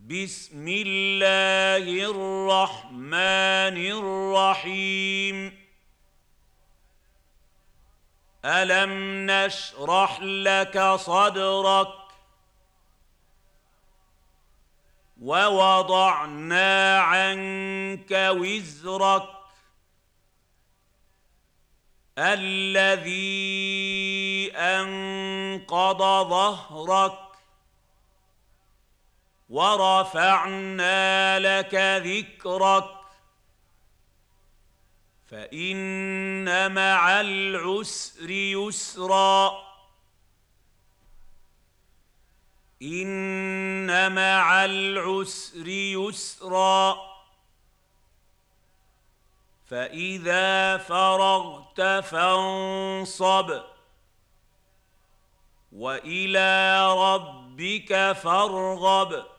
بسم الله الرحمن الرحيم ألم نشرح لك صدرك ووضعنا عنك وزرك الذي أنقض ظهرك ورفعنا لك ذكرك فإن مع العسر يسرا إن مع العسر يسرا فإذا فرغت فانصب وإلى ربك فارغب